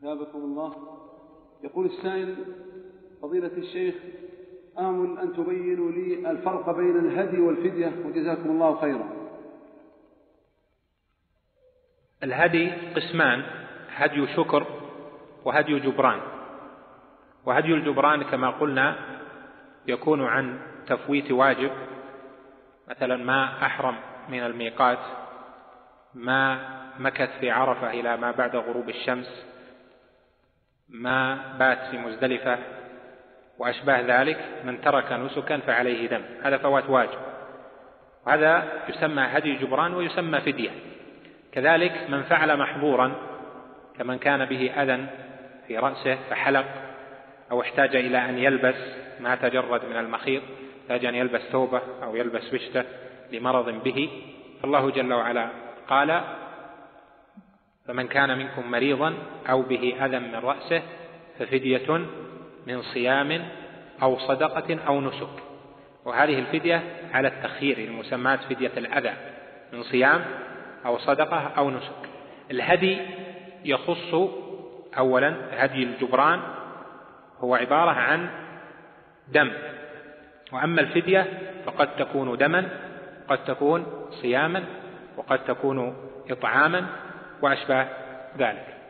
ثابكم الله. يقول السائل: فضيلة الشيخ، آمل أن تبينوا لي الفرق بين الهدي والفدية وجزاكم الله خيرا. الهدي قسمان: هدي شكر وهدي جبران. وهدي الجبران كما قلنا يكون عن تفويت واجب، مثلا ما أحرم من الميقات، ما مكث في عرفة إلى ما بعد غروب الشمس، ما بات في مزدلفة وأشباه ذلك. من ترك نسكا فعليه دم، هذا فوات واجب، وهذا يسمى هدي جبران ويسمى فدية. كذلك من فعل محظورا كمن كان به أذى في رأسه فحلق، أو احتاج إلى أن يلبس ما تجرد من المخيط، احتاج أن يلبس ثوبه أو يلبس وشته لمرض به، فالله جل وعلا قال: فمن كان منكم مريضا أو به أذى من رأسه ففدية من صيام أو صدقة أو نسك. وهذه الفدية على التخيير، المسمات فدية الأذى، من صيام أو صدقة أو نسك. الهدي يخص أولا هدي الجبران، هو عبارة عن دم، وأما الفدية فقد تكون دما، قد تكون صياما، وقد تكون إطعاما وأشباه ذلك.